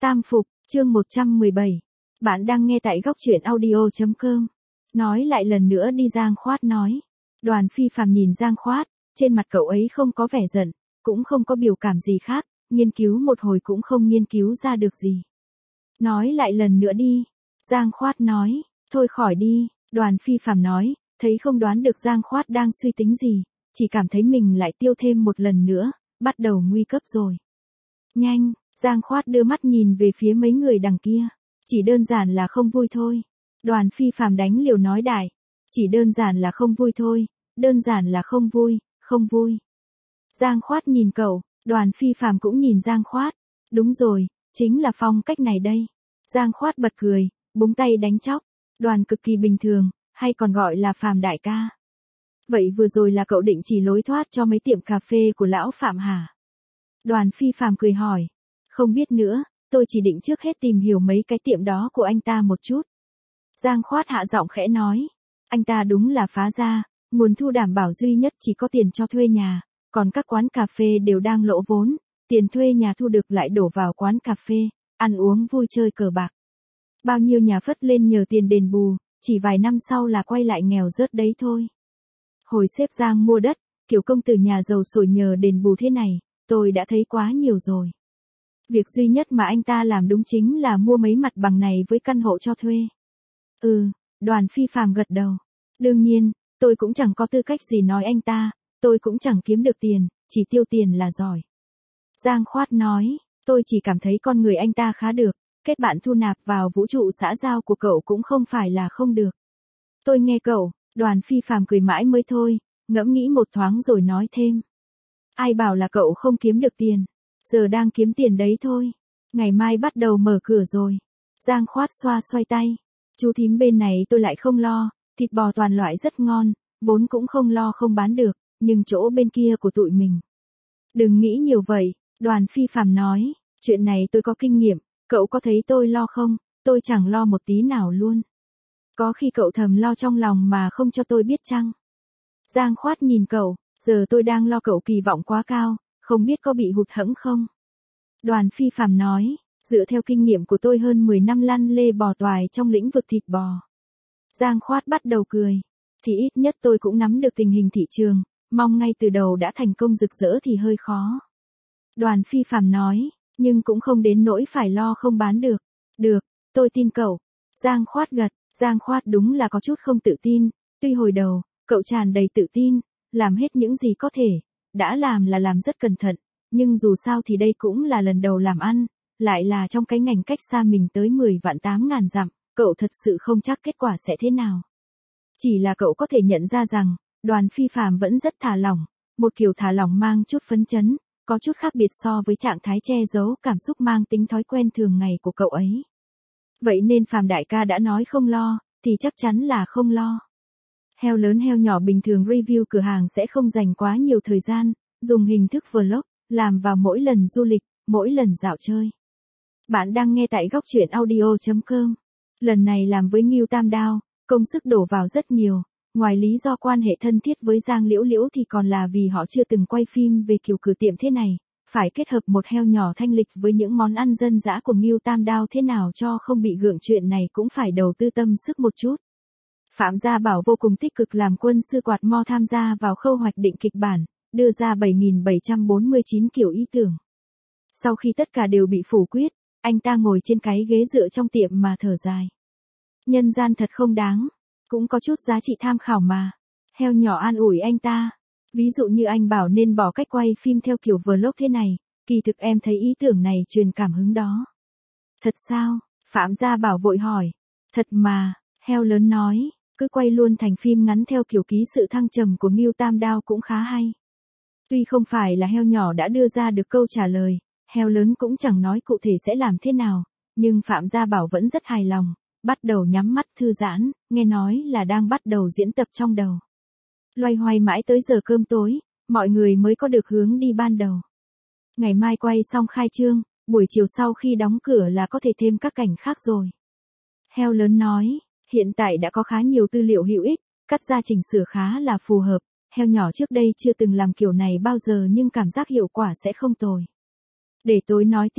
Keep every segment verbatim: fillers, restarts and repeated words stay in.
Tam Phục, chương một trăm mười bảy. Bạn đang nghe tại góc truyện audio chấm com. Nói lại lần nữa đi, Giang Khoát nói. Đoàn Phi Phàm nhìn Giang Khoát, trên mặt cậu ấy không có vẻ giận, cũng không có biểu cảm gì khác, nghiên cứu một hồi cũng không nghiên cứu ra được gì. Nói lại lần nữa đi. Giang Khoát nói, thôi khỏi đi. Đoàn Phi Phàm nói, thấy không đoán được Giang Khoát đang suy tính gì, chỉ cảm thấy mình lại tiêu thêm một lần nữa, bắt đầu nguy cấp rồi. Nhanh, Giang Khoát đưa mắt nhìn về phía mấy người đằng kia. Chỉ đơn giản là không vui thôi. Đoàn Phi Phàm đánh liều nói đại. Chỉ đơn giản là không vui thôi, đơn giản là không vui, không vui. Giang Khoát nhìn cậu, Đoàn Phi Phàm cũng nhìn Giang Khoát. Đúng rồi, chính là phong cách này đây. Giang Khoát bật cười, búng tay đánh chóc. Đoàn cực kỳ bình thường, hay còn gọi là Phàm đại ca. Vậy vừa rồi là cậu định chỉ lối thoát cho mấy tiệm cà phê của lão Phạm hả? Đoàn Phi Phàm cười hỏi. Không biết nữa, tôi chỉ định trước hết tìm hiểu mấy cái tiệm đó của anh ta một chút. Giang Khoát hạ giọng khẽ nói. Anh ta đúng là phá ra, nguồn thu đảm bảo duy nhất chỉ có tiền cho thuê nhà, còn các quán cà phê đều đang lỗ vốn, tiền thuê nhà thu được lại đổ vào quán cà phê, ăn uống vui chơi cờ bạc. Bao nhiêu nhà phất lên nhờ tiền đền bù, chỉ vài năm sau là quay lại nghèo rớt đấy thôi. Hồi xếp Giang mua đất, kiểu công tử nhà giàu sổi nhờ đền bù thế này, tôi đã thấy quá nhiều rồi. Việc duy nhất mà anh ta làm đúng chính là mua mấy mặt bằng này với căn hộ cho thuê. Ừ, Đoàn Phi Phàm gật đầu. Đương nhiên, tôi cũng chẳng có tư cách gì nói anh ta, tôi cũng chẳng kiếm được tiền, chỉ tiêu tiền là giỏi. Giang Khoát nói, tôi chỉ cảm thấy con người anh ta khá được, kết bạn thu nạp vào vũ trụ xã giao của cậu cũng không phải là không được. Tôi nghe cậu, Đoàn Phi Phàm cười mãi mới thôi, ngẫm nghĩ một thoáng rồi nói thêm. Ai bảo là cậu không kiếm được tiền, giờ đang kiếm tiền đấy thôi. Ngày mai bắt đầu mở cửa rồi. Giang Khoát xoa xoay tay. Chú thím bên này tôi lại không lo, thịt bò toàn loại rất ngon, vốn cũng không lo không bán được, nhưng chỗ bên kia của tụi mình. Đừng nghĩ nhiều vậy, Đoàn Phi Phàm nói, chuyện này tôi có kinh nghiệm, cậu có thấy tôi lo không, tôi chẳng lo một tí nào luôn. Có khi cậu thầm lo trong lòng mà không cho tôi biết chăng? Giang Khoát nhìn cậu, giờ tôi đang lo cậu kỳ vọng quá cao, không biết có bị hụt hẫng không? Đoàn Phi Phàm nói, dựa theo kinh nghiệm của tôi hơn mười năm lăn lê bò toài trong lĩnh vực thịt bò. Giang Khoát bắt đầu cười, thì ít nhất tôi cũng nắm được tình hình thị trường, mong ngay từ đầu đã thành công rực rỡ thì hơi khó. Đoàn Phi Phàm nói, nhưng cũng không đến nỗi phải lo không bán được. Được, tôi tin cậu. Giang Khoát gật, Giang Khoát đúng là có chút không tự tin, tuy hồi đầu, cậu tràn đầy tự tin, làm hết những gì có thể, đã làm là làm rất cẩn thận, nhưng dù sao thì đây cũng là lần đầu làm ăn, lại là trong cái ngành cách xa mình tới mười vạn tám ngàn dặm, cậu thật sự không chắc kết quả sẽ thế nào. Chỉ là cậu có thể nhận ra rằng, Đoàn Phi Phàm vẫn rất thả lỏng, một kiểu thả lỏng mang chút phấn chấn, có chút khác biệt so với trạng thái che giấu cảm xúc mang tính thói quen thường ngày của cậu ấy. Vậy nên Phàm đại ca đã nói không lo, thì chắc chắn là không lo. Heo lớn heo nhỏ bình thường review cửa hàng sẽ không dành quá nhiều thời gian, dùng hình thức vlog, làm vào mỗi lần du lịch, mỗi lần dạo chơi. Bạn đang nghe tại góc truyện audio chấm com. Lần này làm với Ngưu Tam Đao, công sức đổ vào rất nhiều, ngoài lý do quan hệ thân thiết với Giang Liễu Liễu thì còn là vì họ chưa từng quay phim về kiểu cửa tiệm thế này, phải kết hợp một heo nhỏ thanh lịch với những món ăn dân dã của Ngưu Tam Đao thế nào cho không bị gượng, chuyện này cũng phải đầu tư tâm sức một chút. Phạm Gia Bảo vô cùng tích cực làm quân sư quạt mo tham gia vào khâu hoạch định kịch bản, đưa ra bảy nghìn bảy trăm bốn mươi chín kiểu ý tưởng. Sau khi tất cả đều bị phủ quyết, anh ta ngồi trên cái ghế dựa trong tiệm mà thở dài. Nhân gian thật không đáng, cũng có chút giá trị tham khảo mà. Heo nhỏ an ủi anh ta. Ví dụ như anh bảo nên bỏ cách quay phim theo kiểu vlog thế này, kỳ thực em thấy ý tưởng này truyền cảm hứng đó. Thật sao? Phạm Gia Bảo vội hỏi. Thật mà, heo lớn nói, cứ quay luôn thành phim ngắn theo kiểu ký sự thăng trầm của Ngưu Tam Đao cũng khá hay. Tuy không phải là heo nhỏ đã đưa ra được câu trả lời, heo lớn cũng chẳng nói cụ thể sẽ làm thế nào, nhưng Phạm Gia Bảo vẫn rất hài lòng, bắt đầu nhắm mắt thư giãn, nghe nói là đang bắt đầu diễn tập trong đầu. Loay hoay mãi tới giờ cơm tối, mọi người mới có được hướng đi ban đầu. Ngày mai quay xong khai trương, buổi chiều sau khi đóng cửa là có thể thêm các cảnh khác rồi. Heo lớn nói, hiện tại đã có khá nhiều tư liệu hữu ích, cắt ra chỉnh sửa khá là phù hợp, heo nhỏ trước đây chưa từng làm kiểu này bao giờ nhưng cảm giác hiệu quả sẽ không tồi. Để tối nói tiếp,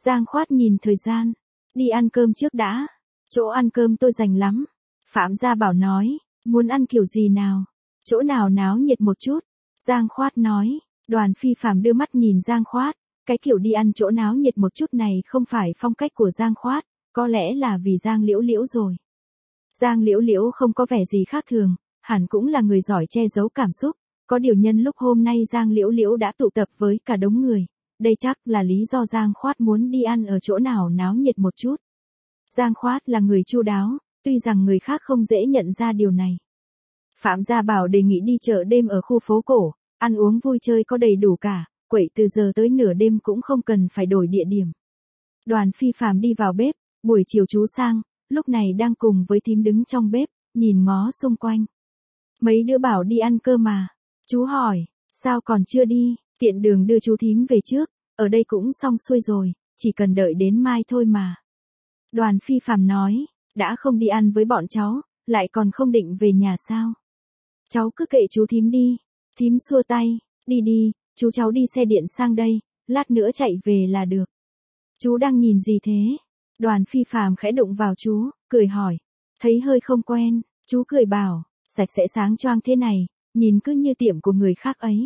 Giang Khoát nhìn thời gian. Đi ăn cơm trước đã. Chỗ ăn cơm tôi rành lắm. Phạm Gia Bảo nói, muốn ăn kiểu gì nào? Chỗ nào náo nhiệt một chút? Giang Khoát nói. Đoàn Phi Phạm đưa mắt nhìn Giang Khoát. Cái kiểu đi ăn chỗ náo nhiệt một chút này không phải phong cách của Giang Khoát, có lẽ là vì Giang Liễu Liễu rồi. Giang Liễu Liễu không có vẻ gì khác thường, hẳn cũng là người giỏi che giấu cảm xúc, có điều nhân lúc hôm nay Giang Liễu Liễu đã tụ tập với cả đống người, đây chắc là lý do Giang Khoát muốn đi ăn ở chỗ nào náo nhiệt một chút. Giang Khoát là người chu đáo, tuy rằng người khác không dễ nhận ra điều này. Phạm Gia Bảo đề nghị đi chợ đêm ở khu phố cổ, ăn uống vui chơi có đầy đủ cả, quậy từ giờ tới nửa đêm cũng không cần phải đổi địa điểm. Đoàn Phi Phạm đi vào bếp, buổi chiều chú Sang, lúc này đang cùng với thím đứng trong bếp, nhìn ngó xung quanh. Mấy đứa bảo đi ăn cơm mà. Chú hỏi, sao còn chưa đi, tiện đường đưa chú thím về trước, ở đây cũng xong xuôi rồi, chỉ cần đợi đến mai thôi mà. Đoàn Phi Phạm nói, đã không đi ăn với bọn cháu, lại còn không định về nhà sao? Cháu cứ kệ chú thím đi. Thím xua tay, đi đi, chú cháu đi xe điện sang đây, lát nữa chạy về là được. Chú đang nhìn gì thế? Đoàn Phi Phạm khẽ đụng vào chú, cười hỏi. Thấy hơi không quen, chú cười bảo, sạch sẽ sáng choang thế này, nhìn cứ như tiệm của người khác ấy.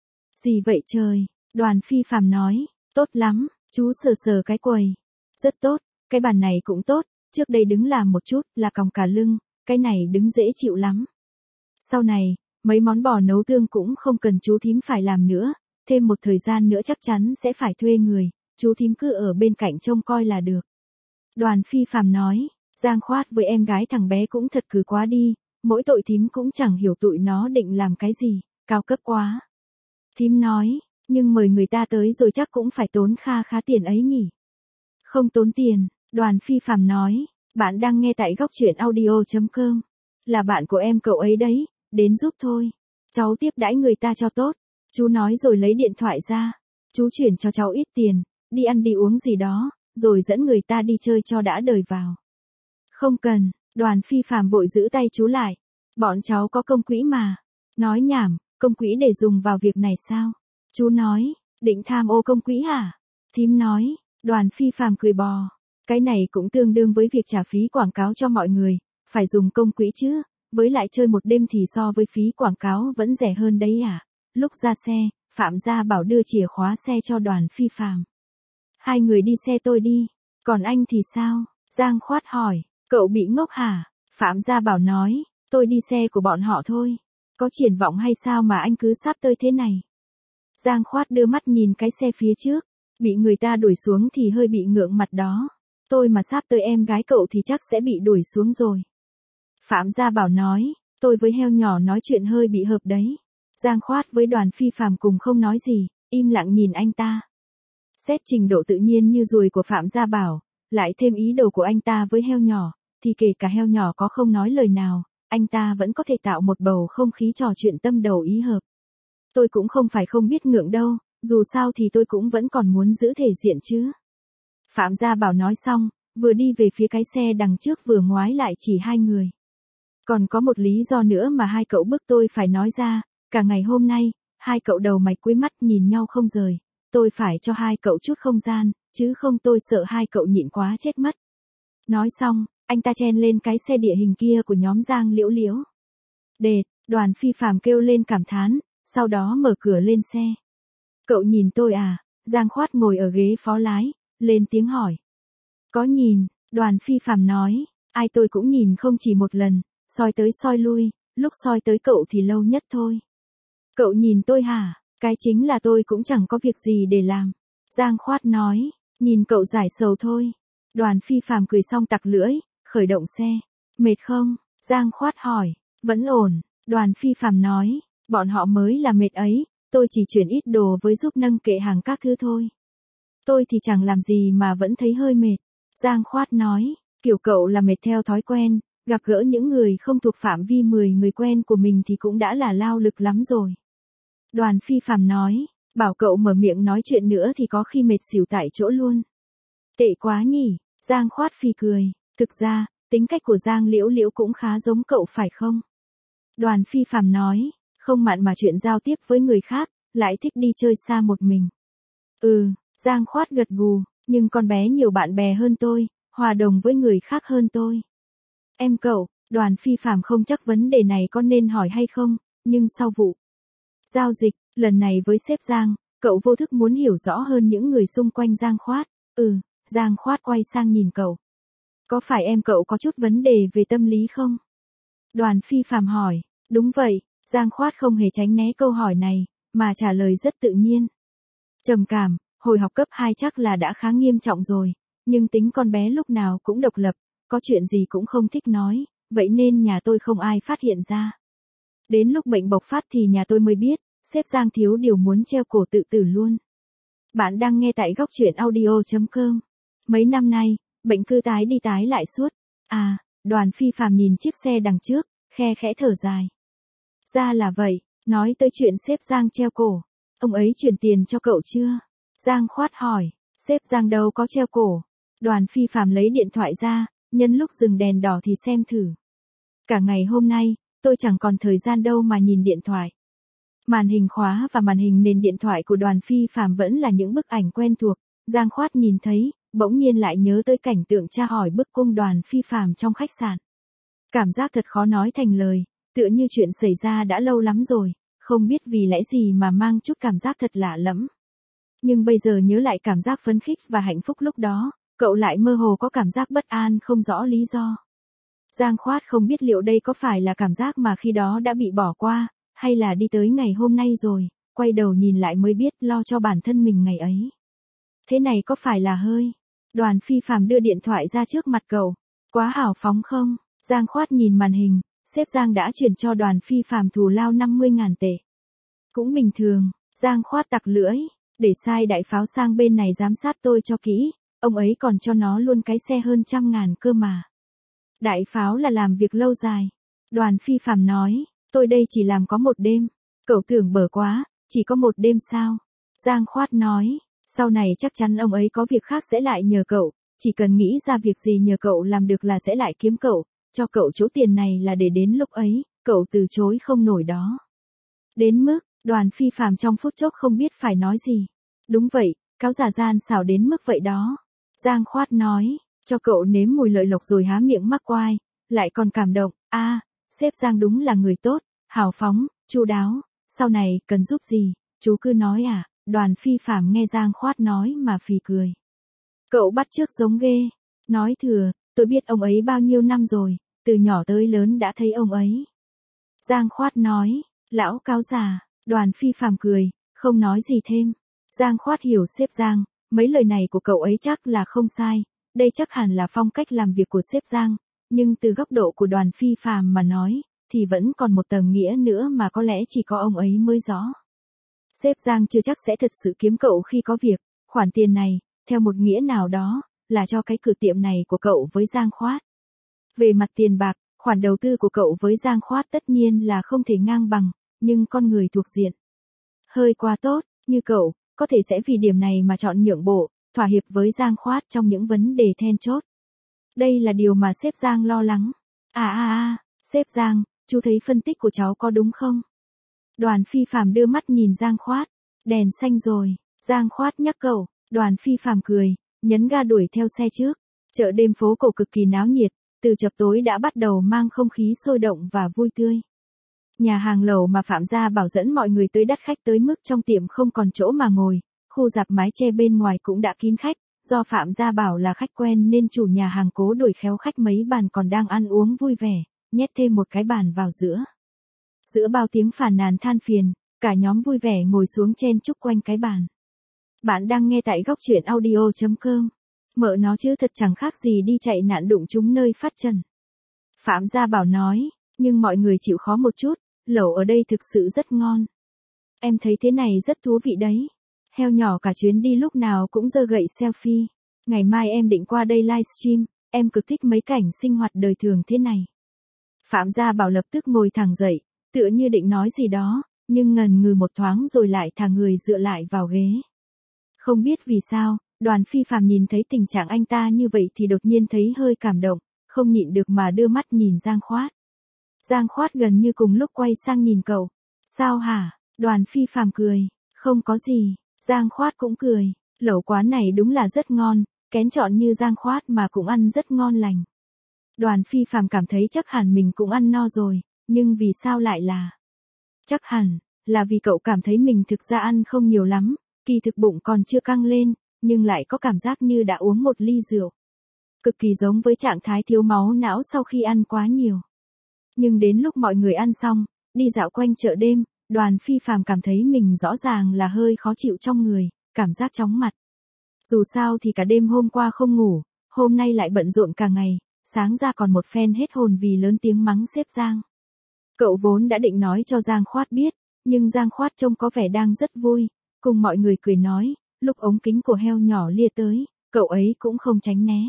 Gì vậy trời? Đoàn Phi Phạm nói, tốt lắm, chú sờ sờ cái quầy. Rất tốt, cái bàn này cũng tốt, trước đây đứng làm một chút là còng cả lưng, cái này đứng dễ chịu lắm. Sau này, mấy món bò nấu tương cũng không cần chú thím phải làm nữa, thêm một thời gian nữa chắc chắn sẽ phải thuê người, chú thím cứ ở bên cạnh trông coi là được. Đoàn Phi Phạm nói, Giang Khoát với em gái thằng bé cũng thật cứ quá đi, mỗi tội thím cũng chẳng hiểu tụi nó định làm cái gì, cao cấp quá. Thím nói, nhưng mời người ta tới rồi chắc cũng phải tốn kha khá tiền ấy nhỉ. Không tốn tiền, Đoàn Phi Phạm nói, bạn đang nghe tại góc truyện audio chấm com. Là bạn của em cậu ấy đấy, đến giúp thôi. Cháu tiếp đãi người ta cho tốt. Chú nói rồi lấy điện thoại ra. Chú chuyển cho cháu ít tiền, đi ăn đi uống gì đó, rồi dẫn người ta đi chơi cho đã đời vào. Không cần, Đoàn Phi Phạm vội giữ tay chú lại. Bọn cháu có công quỹ mà. Nói nhảm, công quỹ để dùng vào việc này sao? Chú nói, định tham ô công quỹ hả? Thím nói, Đoàn Phi Phạm cười bò. Cái này cũng tương đương với việc trả phí quảng cáo cho mọi người, phải dùng công quỹ chứ, với lại chơi một đêm thì so với phí quảng cáo vẫn rẻ hơn đấy à. Lúc ra xe, Phạm Gia Bảo đưa chìa khóa xe cho Đoàn Phi Phạm. Hai người đi xe tôi đi, còn anh thì sao? Giang Khoát hỏi, cậu bị ngốc hả? Phạm Gia Bảo nói, tôi đi xe của bọn họ thôi, có triển vọng hay sao mà anh cứ sắp tới thế này? Giang Khoát đưa mắt nhìn cái xe phía trước, bị người ta đuổi xuống thì hơi bị ngượng mặt đó. Tôi mà sắp tới em gái cậu thì chắc sẽ bị đuổi xuống rồi. Phạm Gia Bảo nói, tôi với heo nhỏ nói chuyện hơi bị hợp đấy. Giang Khoát với Đoàn Phi Phạm cùng không nói gì, im lặng nhìn anh ta. Xét trình độ tự nhiên như ruồi của Phạm Gia Bảo, lại thêm ý đồ của anh ta với heo nhỏ, thì kể cả heo nhỏ có không nói lời nào, anh ta vẫn có thể tạo một bầu không khí trò chuyện tâm đầu ý hợp. Tôi cũng không phải không biết ngượng đâu, dù sao thì tôi cũng vẫn còn muốn giữ thể diện chứ. Phạm Gia Bảo nói xong, vừa đi về phía cái xe đằng trước vừa ngoái lại chỉ hai người. Còn có một lý do nữa mà hai cậu bức tôi phải nói ra, cả ngày hôm nay, hai cậu đầu mày cuối mắt nhìn nhau không rời, tôi phải cho hai cậu chút không gian, chứ không tôi sợ hai cậu nhịn quá chết mất. Nói xong, anh ta chen lên cái xe địa hình kia của nhóm Giang Liễu Liễu. Đệt, Đoàn Phi Phạm kêu lên cảm thán, sau đó mở cửa lên xe. Cậu nhìn tôi à? Giang Khoát ngồi ở ghế phó lái, lên tiếng hỏi. Có nhìn, Đoàn Phi Phạm nói, ai tôi cũng nhìn không chỉ một lần, soi tới soi lui, lúc soi tới cậu thì lâu nhất thôi. Cậu nhìn tôi hả? Cái chính là tôi cũng chẳng có việc gì để làm. Giang Khoát nói, nhìn cậu giải sầu thôi. Đoàn Phi Phạm cười xong tặc lưỡi, khởi động xe. Mệt không? Giang Khoát hỏi. Vẫn ổn, Đoàn Phi Phạm nói, bọn họ mới là mệt ấy, tôi chỉ chuyển ít đồ với giúp nâng kệ hàng các thứ thôi. Tôi thì chẳng làm gì mà vẫn thấy hơi mệt. Giang Khoát nói, kiểu cậu là mệt theo thói quen, gặp gỡ những người không thuộc phạm vi mười người quen của mình thì cũng đã là lao lực lắm rồi. Đoàn Phi Phạm nói, bảo cậu mở miệng nói chuyện nữa thì có khi mệt xỉu tại chỗ luôn. Tệ quá nhỉ, Giang Khoát phì cười, thực ra, tính cách của Giang Liễu Liễu cũng khá giống cậu phải không? Đoàn Phi Phạm nói, không mặn mà chuyện giao tiếp với người khác, lại thích đi chơi xa một mình. Ừ, Giang Khoát gật gù, Nhưng con bé nhiều bạn bè hơn tôi, hòa đồng với người khác hơn tôi. Em cậu, Đoàn Phi Phạm không chắc vấn đề này có nên hỏi hay không, nhưng sau vụ giao dịch, lần này với sếp Giang, cậu vô thức muốn hiểu rõ hơn những người xung quanh Giang Khoát. Ừ, Giang Khoát quay sang nhìn cậu. Có phải em cậu có chút vấn đề về tâm lý không? Đoàn Phi Phạm hỏi. Đúng vậy, Giang Khoát không hề tránh né câu hỏi này, mà trả lời rất tự nhiên. Trầm cảm, hồi học cấp hai chắc là đã khá nghiêm trọng rồi, nhưng tính con bé lúc nào cũng độc lập, có chuyện gì cũng không thích nói, vậy nên nhà tôi không ai phát hiện ra. Đến lúc bệnh bộc phát thì nhà tôi mới biết, sếp Giang thiếu điều muốn treo cổ tự tử luôn. Bạn đang nghe tại góc truyện audio chấm com. Mấy năm nay, bệnh cứ tái đi tái lại suốt. À, Đoàn Phi Phạm nhìn chiếc xe đằng trước, khe khẽ thở dài. Ra là vậy, nói tới chuyện sếp Giang treo cổ. Ông ấy chuyển tiền cho cậu chưa? Giang Khoát hỏi, sếp Giang đâu có treo cổ. Đoàn Phi Phạm lấy điện thoại ra, nhân lúc dừng đèn đỏ thì xem thử. Cả ngày hôm nay, tôi chẳng còn thời gian đâu mà nhìn điện thoại. Màn hình khóa và màn hình nền điện thoại của Đoàn Phi Phạm vẫn là những bức ảnh quen thuộc. Giang Khoát nhìn thấy, bỗng nhiên lại nhớ tới cảnh tượng tra hỏi bức cung Đoàn Phi Phạm trong khách sạn. Cảm giác thật khó nói thành lời, tựa như chuyện xảy ra đã lâu lắm rồi, không biết vì lẽ gì mà mang chút cảm giác thật lạ lẫm. Nhưng bây giờ nhớ lại cảm giác phấn khích và hạnh phúc lúc đó, cậu lại mơ hồ có cảm giác bất an không rõ lý do. Giang Khoát không biết liệu đây có phải là cảm giác mà khi đó đã bị bỏ qua, hay là đi tới ngày hôm nay rồi, quay đầu nhìn lại mới biết lo cho bản thân mình ngày ấy. Thế này có phải là hơi? Đoàn Phi Phạm đưa điện thoại ra trước mặt cậu. Quá hào phóng không? Giang Khoát nhìn màn hình, sếp Giang đã chuyển cho Đoàn Phi Phạm thù lao năm mươi ngàn tệ. Cũng bình thường, Giang Khoát tặc lưỡi, để sai đại pháo sang bên này giám sát tôi cho kỹ, ông ấy còn cho nó luôn cái xe hơn trăm ngàn cơ mà. Đại pháo là làm việc lâu dài. Đoàn Phi Phạm nói, tôi đây chỉ làm có một đêm. Cậu tưởng bở quá, chỉ có một đêm sao? Giang Khoát nói, sau này chắc chắn ông ấy có việc khác sẽ lại nhờ cậu, chỉ cần nghĩ ra việc gì nhờ cậu làm được là sẽ lại kiếm cậu, cho cậu chỗ tiền này là để đến lúc ấy, cậu từ chối không nổi đó. Đến mức, Đoàn Phi Phạm trong phút chốc không biết phải nói gì. Đúng vậy, cáo giả gian xảo đến mức vậy đó. Giang Khoát nói, cho cậu nếm mùi lợi lộc rồi há miệng mắc oai, lại còn cảm động, a, à, sếp Giang đúng là người tốt, hào phóng, chu đáo, sau này cần giúp gì, chú cứ nói à. Đoàn Phi Phạm nghe Giang Khoát nói mà phì cười. Cậu bắt chước giống ghê, nói thừa, tôi biết ông ấy bao nhiêu năm rồi, từ nhỏ tới lớn đã thấy ông ấy. Giang Khoát nói, lão cáo già. Đoàn Phi Phạm cười, không nói gì thêm. Giang Khoát hiểu sếp Giang, mấy lời này của cậu ấy chắc là không sai, đây chắc hẳn là phong cách làm việc của sếp Giang, nhưng từ góc độ của Đoàn Phi Phạm mà nói, thì vẫn còn một tầng nghĩa nữa mà có lẽ chỉ có ông ấy mới rõ. Sếp Giang chưa chắc sẽ thật sự kiếm cậu khi có việc, khoản tiền này, theo một nghĩa nào đó, là cho cái cửa tiệm này của cậu với Giang Khoát. Về mặt tiền bạc, khoản đầu tư của cậu với Giang Khoát tất nhiên là không thể ngang bằng, nhưng con người thuộc diện hơi quá tốt, như cậu, có thể sẽ vì điểm này mà chọn nhượng bộ, thỏa hiệp với Giang Khoát trong những vấn đề then chốt. Đây là điều mà sếp Giang lo lắng. À à à, sếp Giang, chú thấy phân tích của cháu có đúng không? Đoàn Phi Phạm đưa mắt nhìn Giang Khoát. Đèn xanh rồi, Giang Khoát nhắc cậu. Đoàn Phi Phạm cười, nhấn ga đuổi theo xe trước. Chợ đêm phố cổ cực kỳ náo nhiệt, từ chập tối đã bắt đầu mang không khí sôi động và vui tươi. Nhà hàng lẩu mà Phạm Gia Bảo dẫn mọi người tới đắt khách tới mức trong tiệm không còn chỗ mà ngồi, khu rạp mái che bên ngoài cũng đã kín khách, do Phạm Gia Bảo là khách quen nên chủ nhà hàng cố đuổi khéo khách mấy bàn còn đang ăn uống vui vẻ, nhét thêm một cái bàn vào giữa. Giữa bao tiếng phàn nàn than phiền, cả nhóm vui vẻ ngồi xuống chen chúc quanh cái bàn. Bạn đang nghe tại góc truyện audio chấm com. Mợ nó chứ thật chẳng khác gì đi chạy nạn đụng trúng nơi phát trần. Phạm Gia Bảo nói, nhưng mọi người chịu khó một chút, lẩu ở đây thực sự rất ngon. Em thấy thế này rất thú vị đấy. Heo nhỏ cả chuyến đi lúc nào cũng giơ gậy selfie. Ngày mai em định qua đây livestream, em cực thích mấy cảnh sinh hoạt đời thường thế này. Phạm Gia Bảo lập tức ngồi thẳng dậy, tựa như định nói gì đó, nhưng ngần ngừ một thoáng rồi lại thả người dựa lại vào ghế. Không biết vì sao, Đoàn Phi Phạm nhìn thấy tình trạng anh ta như vậy thì đột nhiên thấy hơi cảm động, không nhịn được mà đưa mắt nhìn Giang Khoát. Giang Khoát gần như cùng lúc quay sang nhìn cậu. Sao hả? Đoàn Phi Phạm cười. Không có gì. Giang Khoát cũng cười. Lẩu quán này đúng là rất ngon, kén chọn như Giang Khoát mà cũng ăn rất ngon lành. Đoàn Phi Phàm cảm thấy chắc hẳn mình cũng ăn no rồi, nhưng vì sao lại là? Chắc hẳn, là vì cậu cảm thấy mình thực ra ăn không nhiều lắm, kỳ thực bụng còn chưa căng lên, nhưng lại có cảm giác như đã uống một ly rượu. Cực kỳ giống với trạng thái thiếu máu não sau khi ăn quá nhiều. Nhưng đến lúc mọi người ăn xong, đi dạo quanh chợ đêm, Đoàn Phi Phàm cảm thấy mình rõ ràng là hơi khó chịu trong người, cảm giác chóng mặt. Dù sao thì cả đêm hôm qua không ngủ, hôm nay lại bận rộn cả ngày, sáng ra còn một phen hết hồn vì lớn tiếng mắng sếp Giang. Cậu vốn đã định nói cho Giang Khoát biết, nhưng Giang Khoát trông có vẻ đang rất vui, cùng mọi người cười nói, lúc ống kính của heo nhỏ lia tới, cậu ấy cũng không tránh né.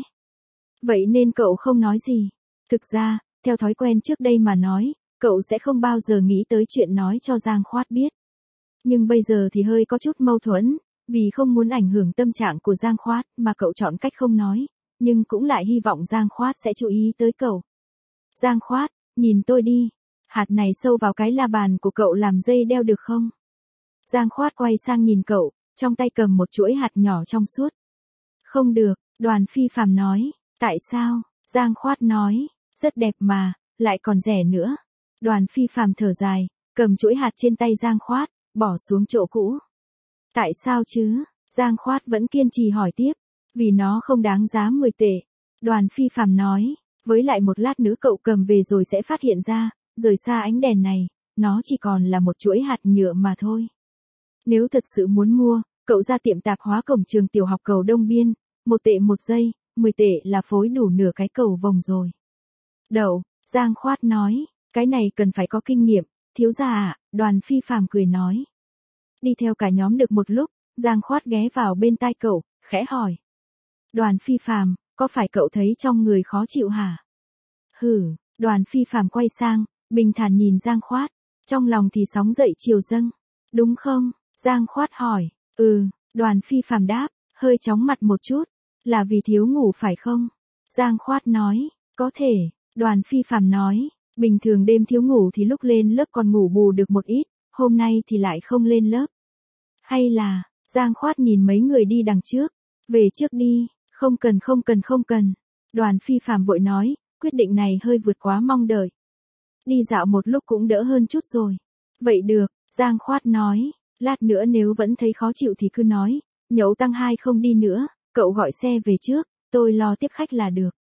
Vậy nên cậu không nói gì. Thực ra, theo thói quen trước đây mà nói, cậu sẽ không bao giờ nghĩ tới chuyện nói cho Giang Khoát biết. Nhưng bây giờ thì hơi có chút mâu thuẫn, vì không muốn ảnh hưởng tâm trạng của Giang Khoát mà cậu chọn cách không nói, nhưng cũng lại hy vọng Giang Khoát sẽ chú ý tới cậu. Giang Khoát, nhìn tôi đi, hạt này sâu vào cái la bàn của cậu làm dây đeo được không? Giang Khoát quay sang nhìn cậu, trong tay cầm một chuỗi hạt nhỏ trong suốt. Không được, Đoàn Phi Phàm nói, tại sao? Giang Khoát nói, rất đẹp mà, lại còn rẻ nữa. Đoàn Phi Phàm thở dài, cầm chuỗi hạt trên tay Giang Khoát, bỏ xuống chỗ cũ. Tại sao chứ? Giang Khoát vẫn kiên trì hỏi tiếp, vì nó không đáng giá mười tệ. Đoàn Phi Phàm nói, với lại một lát nữa cậu cầm về rồi sẽ phát hiện ra, rời xa ánh đèn này, nó chỉ còn là một chuỗi hạt nhựa mà thôi. Nếu thật sự muốn mua, cậu ra tiệm tạp hóa cổng trường tiểu học Cầu Đông Biên, một tệ một giây, mười tệ là phối đủ nửa cái cầu vồng rồi. Đậu, Giang Khoát nói, cái này cần phải có kinh nghiệm, thiếu gia ạ, Đoàn Phi Phàm cười nói. Đi theo cả nhóm được một lúc, Giang Khoát ghé vào bên tai cậu, khẽ hỏi. Đoàn Phi Phàm, có phải cậu thấy trong người khó chịu hả? Hử, Đoàn Phi Phàm quay sang, bình thản nhìn Giang Khoát, trong lòng thì sóng dậy chiều dâng. Đúng không? Giang Khoát hỏi. Ừ, Đoàn Phi Phàm đáp, hơi chóng mặt một chút, là vì thiếu ngủ phải không? Giang Khoát nói, có thể. Đoàn Phi Phàm nói, bình thường đêm thiếu ngủ thì lúc lên lớp còn ngủ bù được một ít, hôm nay thì lại không lên lớp. Hay là, Giang Khoát nhìn mấy người đi đằng trước, về trước đi, không cần không cần không cần. Đoàn Phi Phàm vội nói, quyết định này hơi vượt quá mong đợi. Đi dạo một lúc cũng đỡ hơn chút rồi. Vậy được, Giang Khoát nói, lát nữa nếu vẫn thấy khó chịu thì cứ nói, nhậu tăng hai không đi nữa, cậu gọi xe về trước, tôi lo tiếp khách là được.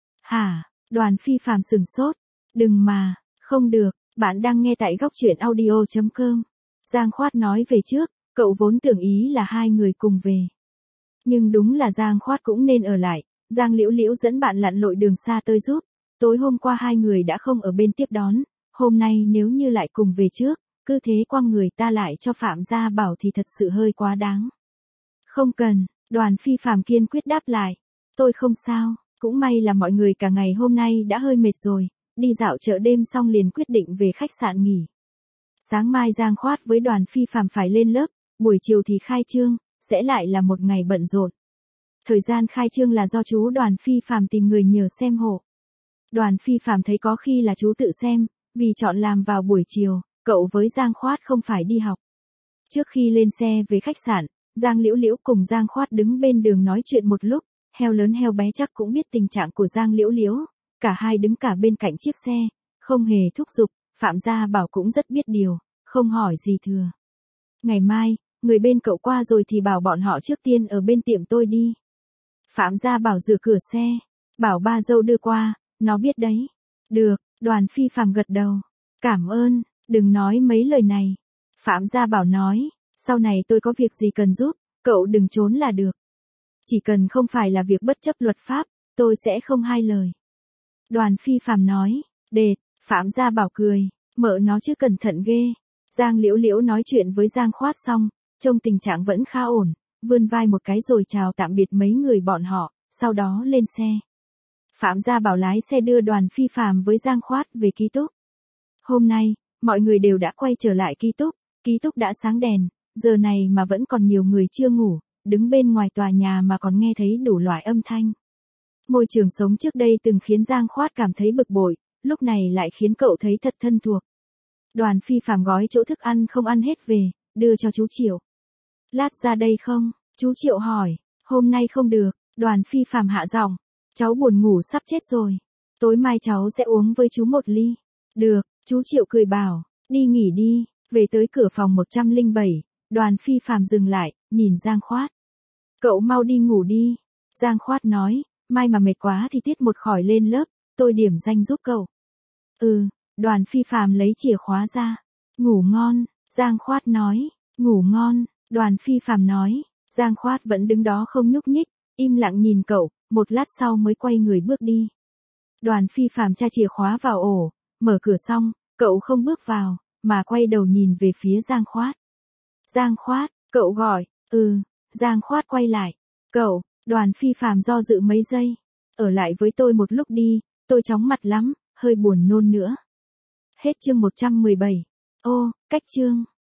Hả? Đoàn Phi Phàm sừng sốt. Đừng mà, không được, bạn đang nghe tại góc truyện audio chấm com. Giang Khoát nói về trước, cậu vốn tưởng ý là hai người cùng về. Nhưng đúng là Giang Khoát cũng nên ở lại, Giang Liễu Liễu dẫn bạn lặn lội đường xa tới giúp. Tối hôm qua hai người đã không ở bên tiếp đón, hôm nay nếu như lại cùng về trước, cứ thế quăng người ta lại cho Phạm Gia Bảo thì thật sự hơi quá đáng. Không cần, Đoàn Phi Phàm kiên quyết đáp lại. Tôi không sao, cũng may là mọi người cả ngày hôm nay đã hơi mệt rồi, đi dạo chợ đêm xong liền quyết định về khách sạn nghỉ. Sáng mai Giang Khoát với Đoàn Phi Phàm phải lên lớp, buổi chiều thì khai trương, sẽ lại là một ngày bận rộn. Thời gian khai trương là do chú Đoàn Phi Phàm tìm người nhờ xem hộ. Đoàn Phi Phàm thấy có khi là chú tự xem, vì chọn làm vào buổi chiều, cậu với Giang Khoát không phải đi học. Trước khi lên xe về khách sạn, Giang Liễu Liễu cùng Giang Khoát đứng bên đường nói chuyện một lúc, heo lớn heo bé chắc cũng biết tình trạng của Giang Liễu Liễu, cả hai đứng cả bên cạnh chiếc xe, không hề thúc giục, Phạm Gia Bảo cũng rất biết điều, không hỏi gì thừa. Ngày mai, người bên cậu qua rồi thì bảo bọn họ trước tiên ở bên tiệm tôi đi. Phạm Gia Bảo rửa cửa xe, bảo ba dâu đưa qua, nó biết đấy. Được, Đoàn Phi Phàm gật đầu. Cảm ơn, đừng nói mấy lời này. Phạm Gia Bảo nói, sau này tôi có việc gì cần giúp, cậu đừng trốn là được. Chỉ cần không phải là việc bất chấp luật pháp, tôi sẽ không hai lời. Đoàn Phi Phàm nói, đệt, Phạm Gia Bảo cười, mợ nó chứ cẩn thận ghê. Giang Liễu Liễu nói chuyện với Giang Khoát xong, trông tình trạng vẫn khá ổn, vươn vai một cái rồi chào tạm biệt mấy người bọn họ, sau đó lên xe. Phạm Gia Bảo lái xe đưa Đoàn Phi Phàm với Giang Khoát về ký túc. Hôm nay, mọi người đều đã quay trở lại ký túc, ký túc đã sáng đèn, giờ này mà vẫn còn nhiều người chưa ngủ, đứng bên ngoài tòa nhà mà còn nghe thấy đủ loại âm thanh. Môi trường sống trước đây từng khiến Giang Khoát cảm thấy bực bội, lúc này lại khiến cậu thấy thật thân thuộc. Đoàn Phi Phàm gói chỗ thức ăn không ăn hết về, đưa cho chú Triệu. Lát ra đây không? Chú Triệu hỏi, hôm nay không được, Đoàn Phi Phàm hạ giọng, cháu buồn ngủ sắp chết rồi. Tối mai cháu sẽ uống với chú một ly. Được, chú Triệu cười bảo, đi nghỉ đi. Về tới cửa phòng một trăm lẻ bảy, Đoàn Phi Phàm dừng lại, nhìn Giang Khoát. Cậu mau đi ngủ đi. Giang Khoát nói, mai mà mệt quá thì tiết một khỏi lên lớp, tôi điểm danh giúp cậu. Ừ, Đoàn Phi Phàm lấy chìa khóa ra. Ngủ ngon, Giang Khoát nói, ngủ ngon, Đoàn Phi Phàm nói. Giang Khoát vẫn đứng đó không nhúc nhích, im lặng nhìn cậu, một lát sau mới quay người bước đi. Đoàn Phi Phàm tra chìa khóa vào ổ, mở cửa xong, cậu không bước vào, mà quay đầu nhìn về phía Giang Khoát. Giang Khoát, cậu gọi, ừ, Giang Khoát quay lại. Cậu, Đoàn Phi Phàm do dự mấy giây. Ở lại với tôi một lúc đi, tôi chóng mặt lắm, hơi buồn nôn nữa. Hết chương một trăm mười bảy. Ô, cách chương.